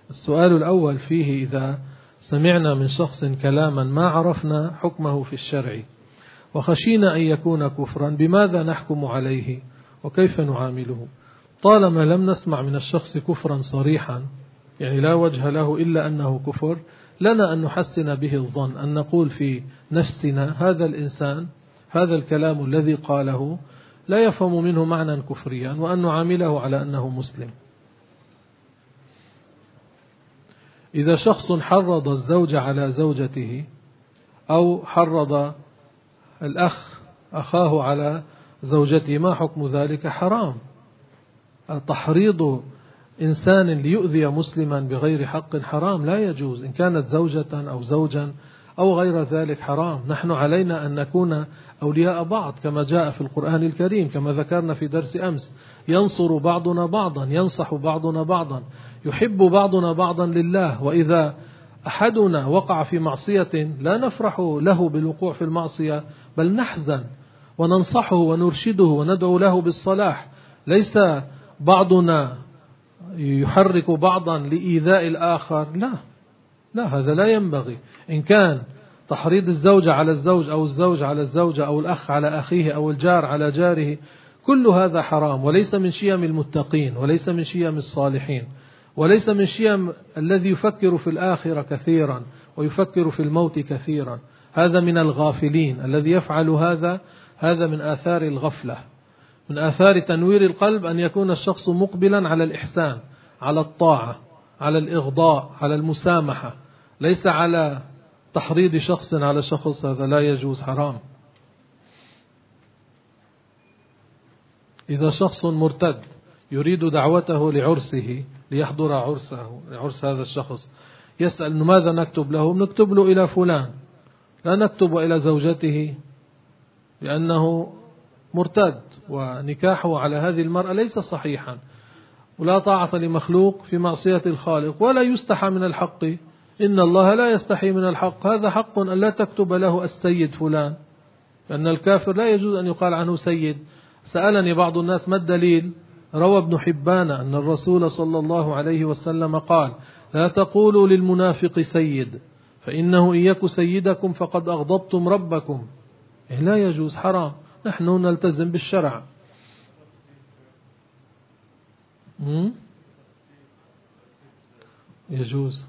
السؤال الأول فيه: إذا سمعنا من شخص كلاما ما عرفنا حكمه في الشرع وخشينا أن يكون كفرا، بماذا نحكم عليه وكيف نعامله؟ طالما لم نسمع من الشخص كفرا صريحا، يعني لا وجه له إلا أنه كفر، لنا أن نحسن به الظن، أن نقول في نفسنا هذا الإنسان هذا الكلام الذي قاله لا يفهم منه معنى كفريا، وأن نعامله على أنه مسلم. إذا شخص حرض الزوج على زوجته أو حرض الأخ أخاه على زوجته، ما حكم ذلك؟ حرام. تحريض إنسان ليؤذي مسلما بغير حق حرام، لا يجوز، إن كانت زوجة أو زوجا أو غير ذلك حرام. نحن علينا أن نكون أولياء بعض كما جاء في القرآن الكريم، كما ذكرنا في درس أمس: ينصر بعضنا بعضا، ينصح بعضنا بعضا، يحب بعضنا بعضا لله. وإذا أحدنا وقع في معصية لا نفرح له بالوقوع في المعصية، بل نحزن وننصحه ونرشده وندعو له بالصلاح. ليس بعضنا يحرك بعضا لإيذاء الآخر، لا، هذا لا ينبغي. إن كان تحريض الزوج على الزوج أو الزوج على الزوجة أو الأخ على أخيه أو الجار على جاره، كل هذا حرام، وليس من شيم المتقين، وليس من شيم الصالحين، وليس من شيم الذي يفكر في الآخرة كثيرا ويفكر في الموت كثيرا. هذا من الغافلين. الذي يفعل هذا من آثار الغفلة. من آثار تنوير القلب أن يكون الشخص مقبلا على الإحسان، على الطاعة، على الإغضاء، على المسامحة، ليس على تحريض شخص على شخص. هذا لا يجوز، حرام. إذا شخص مرتد يريد دعوته لعرسه ليحضر عرس هذا الشخص، يسأل ماذا نكتب له؟ نكتب له إلى فلان، لا نكتب إلى زوجته، لأنه مرتد ونكاحه على هذه المرأة ليس صحيحا، ولا طاعة لمخلوق في معصية الخالق، ولا يستحى من الحق، إن الله لا يستحي من الحق. هذا حق أن لا تكتب له السيد فلان، لأن الكافر لا يجوز أن يقال عنه سيد. سألني بعض الناس: ما الدليل؟ روى ابن حبان أن الرسول صلى الله عليه وسلم قال: لا تقولوا للمنافق سيد، فإنه إن يك سيدكم فقد أغضبتم ربكم. لا يجوز، حرام. نحن نلتزم بالشرع. يجوز.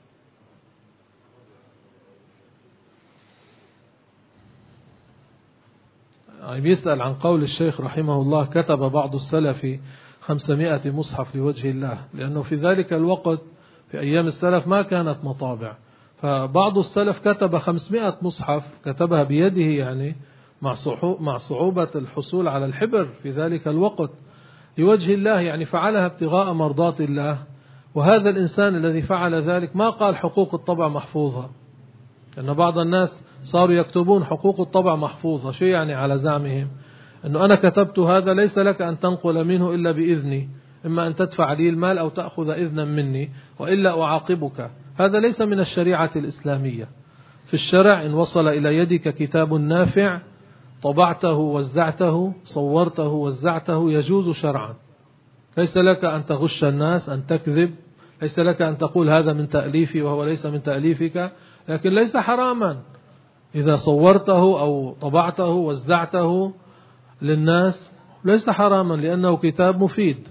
يسأل عن قول الشيخ رحمه الله: كتب بعض السلف 500 مصحف لوجه الله، لأنه في ذلك الوقت في أيام السلف ما كانت مطابع، فبعض السلف كتب 500 مصحف، كتبها بيده، يعني مع صعوبة الحصول على الحبر في ذلك الوقت لوجه الله، يعني فعلها ابتغاء مرضات الله. وهذا الإنسان الذي فعل ذلك ما قال حقوق الطبع محفوظة، لأن بعض الناس صاروا يكتبون حقوق الطبع محفوظة. شيء يعني على زعمهم أنه أنا كتبت هذا، ليس لك أن تنقل منه إلا بإذني، إما أن تدفع لي المال أو تأخذ إذنا مني، وإلا أعاقبك. هذا ليس من الشريعة الإسلامية. في الشرع إن وصل إلى يدك كتاب نافع، طبعته وزعته، صورته وزعته، يجوز شرعا. ليس لك أن تغش الناس، أن تكذب، ليس لك أن تقول هذا من تأليفي وهو ليس من تأليفك، لكن ليس حراما إذا صورته أو طبعته وزعته للناس، ليس حراما لأنه كتاب مفيد.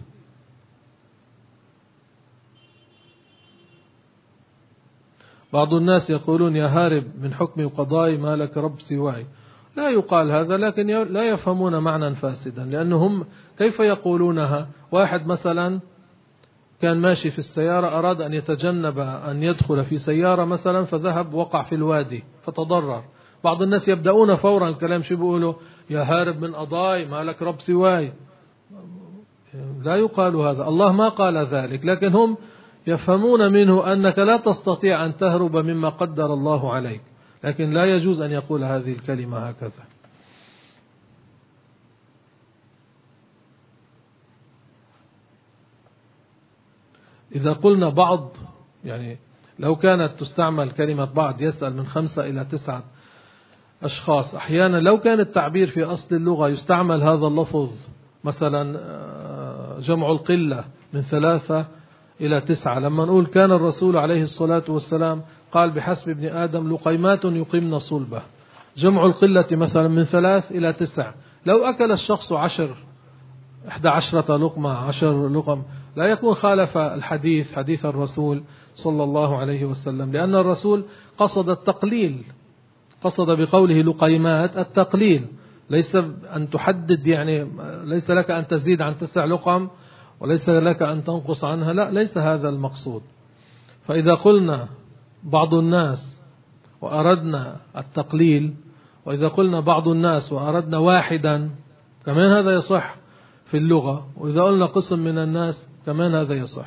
بعض الناس يقولون: يا هارب من حكمي وقضائي ما لك رب سواي. لا يقال هذا، لكن لا يفهمون معنى فاسدا، لأنهم كيف يقولونها؟ واحد مثلا كان ماشي في السيارة، أراد أن يتجنب أن يدخل في سيارة مثلا، فذهب وقع في الوادي فتضرر. بعض الناس يبدأون فورا الكلام شو بيقولوا؟ يا هارب من قضاي ما لك رب سواي. لا يقال هذا، الله ما قال ذلك، لكن هم يفهمون منه أنك لا تستطيع أن تهرب مما قدر الله عليك، لكن لا يجوز أن يقول هذه الكلمة هكذا. إذا قلنا بعض، يعني لو كانت تستعمل كلمة بعض، يسأل من 5 إلى 9 أشخاص. أحيانا لو كان التعبير في أصل اللغة يستعمل هذا اللفظ، مثلا جمع القلة من 3 إلى 9. لما نقول كان الرسول عليه الصلاة والسلام قال بحسب ابن آدم لقيمات يقيمن صلبه، جمع القلة مثلا من 3 إلى 9. لو أكل الشخص 11 لقمة 10 لقم لا يكون خالف الحديث، حديث الرسول صلى الله عليه وسلم، لأن الرسول قصد التقليل، قصد بقوله لقيمات التقليل، ليس أن تحدد، يعني ليس لك أن تزيد عن 9 لقم وليس لك أن تنقص عنها، لا، ليس هذا المقصود. فإذا قلنا بعض الناس وأردنا التقليل، وإذا قلنا بعض الناس وأردنا واحدا كمان هذا يصح في اللغة، وإذا قلنا قسم من الناس كمان هذا يصح.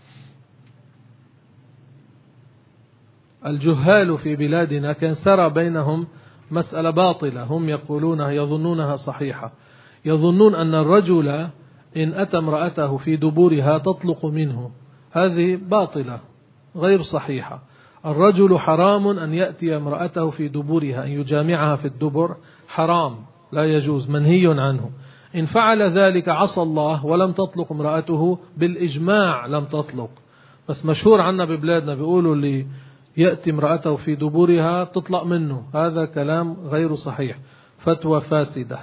الجهال في بلادنا كان سرى بينهم مسألة باطلة، هم يقولونها يظنونها صحيحة، يظنون أن الرجل إن أتى امرأته في دبورها تطلق منه، هذه باطلة غير صحيحة. الرجل حرام أن يأتي امرأته في دبورها، أن يجامعها في الدبر حرام، لا يجوز، منهي عنه. إن فعل ذلك عصى الله ولم تطلق امرأته، بالإجماع لم تطلق. بس مشهور عنا ببلادنا بيقولوا اللي يأتي امرأته في دبورها تطلق منه، هذا كلام غير صحيح، فتوى فاسدة.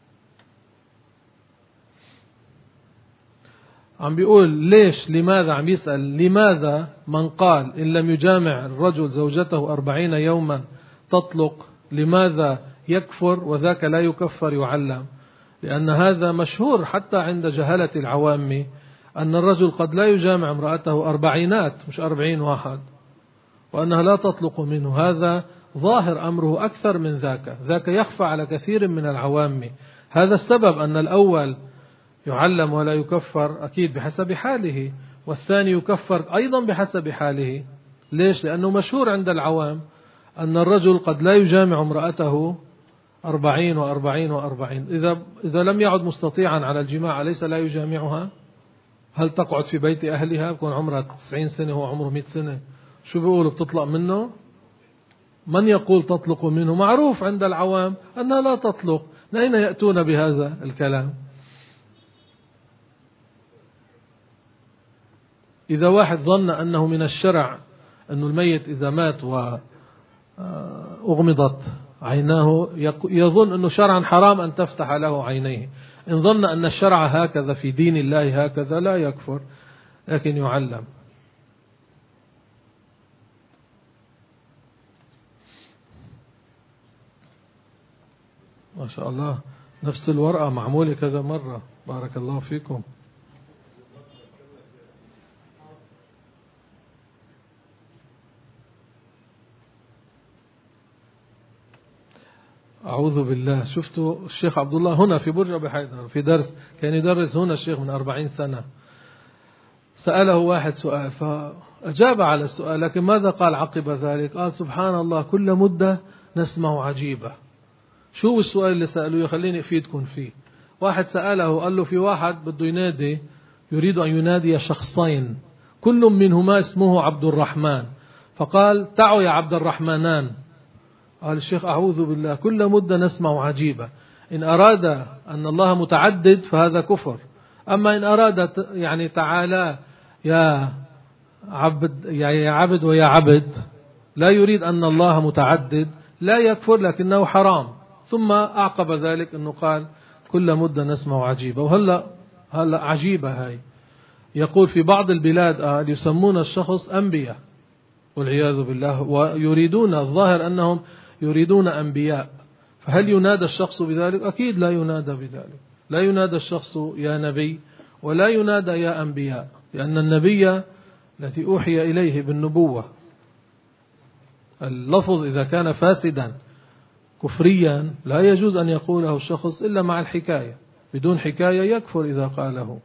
عم بيقول ليش، لماذا، عم يسأل لماذا من قال إن لم يجامع الرجل زوجته 40 يوما تطلق، لماذا يكفر وذاك لا يكفر يعلم؟ لأن هذا مشهور حتى عند جهلة العوام أن الرجل قد لا يجامع امرأته 40 مش 40 واحد، وأنها لا تطلق منه، هذا ظاهر أمره أكثر من ذاك، ذاك يخفى على كثير من العوام. هذا السبب أن الأول يعلم ولا يكفر أكيد بحسب حاله، والثاني يكفر أيضا بحسب حاله. ليش؟ لأنه مشهور عند العوام أن الرجل قد لا يجامع امرأته 40 و40 و40، إذا لم يعد مستطيعا على الجماع ليس لا يجامعها؟ هل تقعد في بيت أهلها يكون عمرها 90 سنة وهو عمره 100 سنة؟ شو بيقولوا، بتطلق منه؟ من يقول تطلق منه؟ معروف عند العوام أنها لا تطلق، من أين يأتون بهذا الكلام؟ إذا واحد ظن أنه من الشرع أن الميت إذا مات وأغمضت عيناه يظن أنه شرعا حرام أن تفتح له عينيه، إن ظن أن الشرع هكذا في دين الله هكذا لا يكفر، لكن يعلم. ما شاء الله، نفس الورقة معمولة كذا مرة، بارك الله فيكم. أعوذ بالله. شفتوا الشيخ عبد الله هنا في برج أبي حيدر في درس، كان يدرس هنا الشيخ من 40 سنة، سأله واحد سؤال فأجاب على السؤال، لكن ماذا قال عقب ذلك؟ قال سبحان الله كل مدة نسمع عجيبة. شو السؤال اللي سألوه؟ خليني أفيدكم فيه. واحد سأله قال له في واحد بده ينادي، يريد أن ينادي شخصين كل منهما اسمه عبد الرحمن، فقال تعوا يا عبد الرحمنان. قال الشيخ أعوذ بالله كل مدة نسمع عجيبة، إن أراد أن الله متعدد فهذا كفر، أما إن أراد يعني تعالى يا عبد، يا عبد ويا عبد، لا يريد أن الله متعدد، لا يكفر لكنه حرام. ثم أعقب ذلك أنه قال كل مدة نسمع عجيبة. وهلأ عجيبة هاي، يقول في بعض البلاد يسمون الشخص أنبياء والعياذ بالله، ويريدون الظاهر أنهم يريدون أنبياء، فهل ينادى الشخص بذلك؟ أكيد لا ينادى بذلك، لا ينادى الشخص يا نبي ولا ينادى يا أنبياء، لأن النبي الذي أوحي إليه بالنبوة اللفظ إذا كان فاسدا كفريا لا يجوز أن يقوله الشخص إلا مع الحكاية، بدون حكاية يكفر إذا قاله.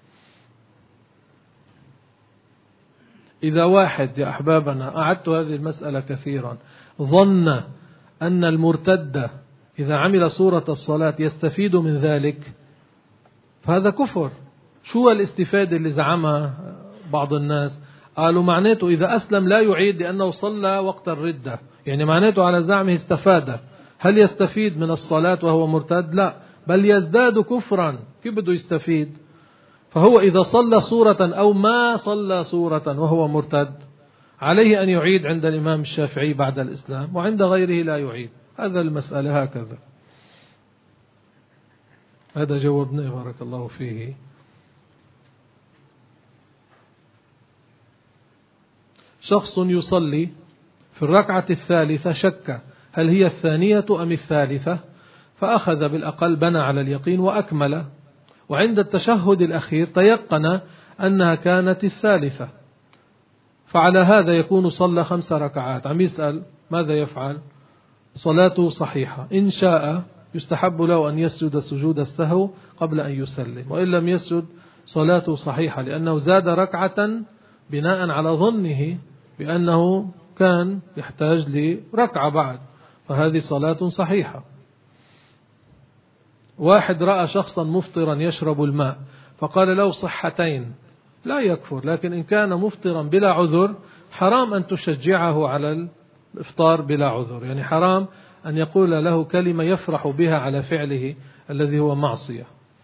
إذا واحد يا أحبابنا، أعدت هذه المسألة كثيرا، ظن أن المرتد إذا عمل صورة الصلاة يستفيد من ذلك، فهذا كفر. شو الاستفادة اللي زعمها بعض الناس؟ قالوا معناته إذا أسلم لا يعيد لأنه صلى وقت الردة، يعني معناته على زعمه استفاد. هل يستفيد من الصلاة وهو مرتد؟ لا، بل يزداد كفرا. كيف بده يستفيد؟ فهو إذا صلى سورة أو ما صلى سورة وهو مرتد عليه أن يعيد عند الإمام الشافعي بعد الإسلام، وعند غيره لا يعيد. هذا المسألة هكذا. هذا جوابنا بارك الله فيه. شخص يصلي في الركعة الثالثة شك هل هي الثانية أم الثالثة، فأخذ بالأقل، بنى على اليقين وأكمل، وعند التشهد الأخير تيقن أنها كانت الثالثة، فعلى هذا يكون صلى 5 ركعات. عم يسأل ماذا يفعل؟ صلاته صحيحة. إن شاء يستحب له أن يسجد سجود السهو قبل أن يسلم، وإن لم يسجد صلاته صحيحة، لأنه زاد ركعة بناء على ظنه بأنه كان يحتاج لركعة بعد، فهذه صلاة صحيحة. واحد رأى شخصا مفطرا يشرب الماء فقال له صحتين، لا يكفر، لكن إن كان مفطرا بلا عذر حرام أن تشجعه على الإفطار بلا عذر، يعني حرام أن يقول له كلمة يفرح بها على فعله الذي هو معصية.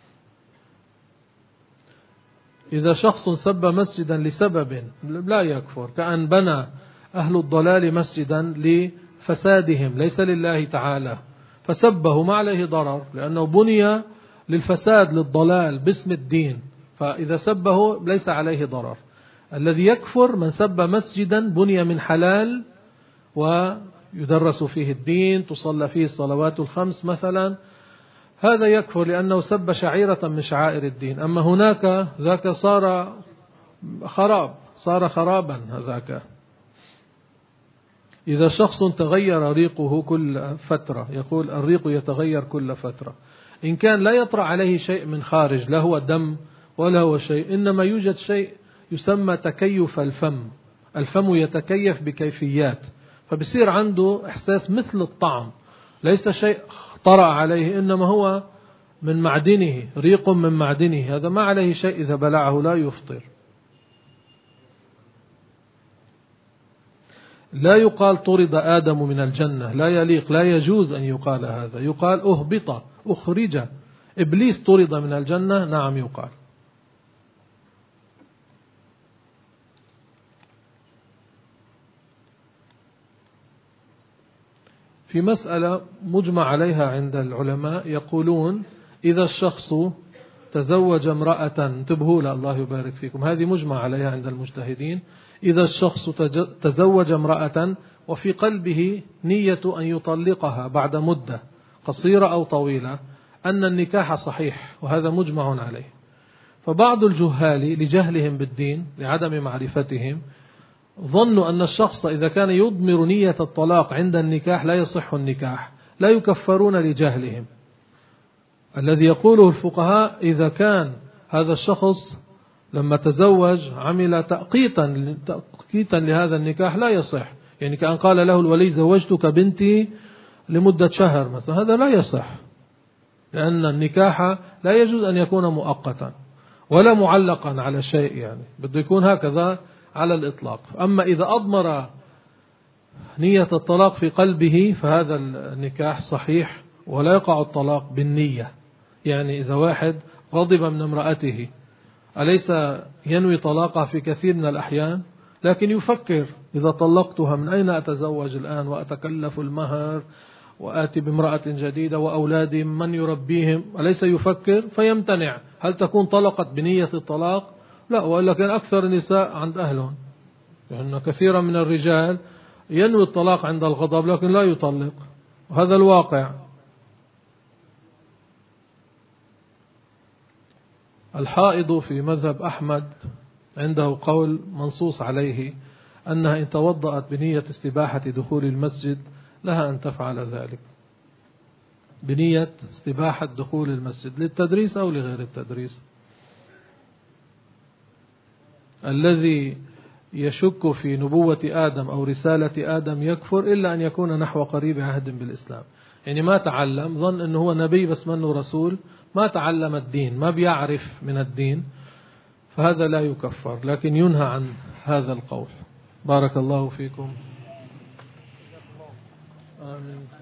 إذا شخص سب مسجدا لسبب لا يكفر، كأن بنى أهل الضلال مسجدا لفسادهم ليس لله تعالى، فسبه ما عليه ضرر، لأنه بني للفساد للضلال باسم الدين، فإذا سبه ليس عليه ضرر. الذي يكفر من سب مسجدا بني من حلال ويدرس فيه الدين، تصلى فيه الصلوات الخمس مثلا، هذا يكفر لأنه سب شعيرة من شعائر الدين. أما هناك ذاك صار خرابا هذاك. إذا شخص تغير ريقه كل فترة، يقول الريق يتغير كل فترة، إن كان لا يطرأ عليه شيء من خارج، لا هو دم ولا هو شيء، إنما يوجد شيء يسمى تكيف الفم. الفم يتكيف بكيفيات، فبصير عنده إحساس مثل الطعم، ليس شيء طرأ عليه، إنما هو من معدنه، ريق من معدنه، هذا ما عليه شيء، إذا بلعه لا يفطر. لا يقال طرد آدم من الجنة، لا يليق، لا يجوز أن يقال هذا. يقال أهبط، أخرج، إبليس طرد من الجنة، نعم يقال. في مسألة مجمع عليها عند العلماء، يقولون إذا الشخص تزوج امرأة، انتبهوا لا الله يبارك فيكم، هذه مجمع عليها عند المجتهدين، إذا الشخص تزوج امرأة وفي قلبه نية أن يطلقها بعد مدة قصيرة أو طويلة، أن النكاح صحيح، وهذا مجمع عليه. فبعض الجهال لجهلهم بالدين، لعدم معرفتهم، ظنوا أن الشخص إذا كان يضمر نية الطلاق عند النكاح لا يصح النكاح، لا يكفرون لجهلهم. الذي يقوله الفقهاء إذا كان هذا الشخص لما تزوج عمل تأقيتا لهذا النكاح لا يصح، يعني كأن قال له الولي زوجتك بنتي لمدة شهر مثلا، هذا لا يصح، لأن النكاح لا يجوز أن يكون مؤقتا ولا معلقا على شيء، يعني بده يكون هكذا على الإطلاق. أما إذا أضمر نية الطلاق في قلبه فهذا النكاح صحيح، ولا يقع الطلاق بالنية. يعني إذا واحد غضب من امرأته أليس ينوي طلاقها في كثير من الأحيان، لكن يفكر إذا طلقتها من أين أتزوج الآن وأتكلف المهر وآتي بامرأة جديدة وأولادي من يربيهم، أليس يفكر فيمتنع. هل تكون طلقت بنية الطلاق؟ لا، وإلا كان أكثر النساء عند أهلهم، لأن كثيرا من الرجال ينوي الطلاق عند الغضب لكن لا يطلق، وهذا الواقع. الحائض في مذهب أحمد عنده قول منصوص عليه أنها إن توضأت بنية استباحة دخول المسجد لها أن تفعل ذلك، بنية استباحة دخول المسجد للتدريس أو لغير التدريس. الذي يشك في نبوة آدم أو رسالة آدم يكفر إلا أن يكون نحو قريب عهد بالإسلام، يعني ما تعلم، ظن أنه هو نبي بس منه رسول، ما تعلم الدين، ما بيعرف من الدين، فهذا لا يكفر، لكن ينهى عن هذا القول. بارك الله فيكم. آمين.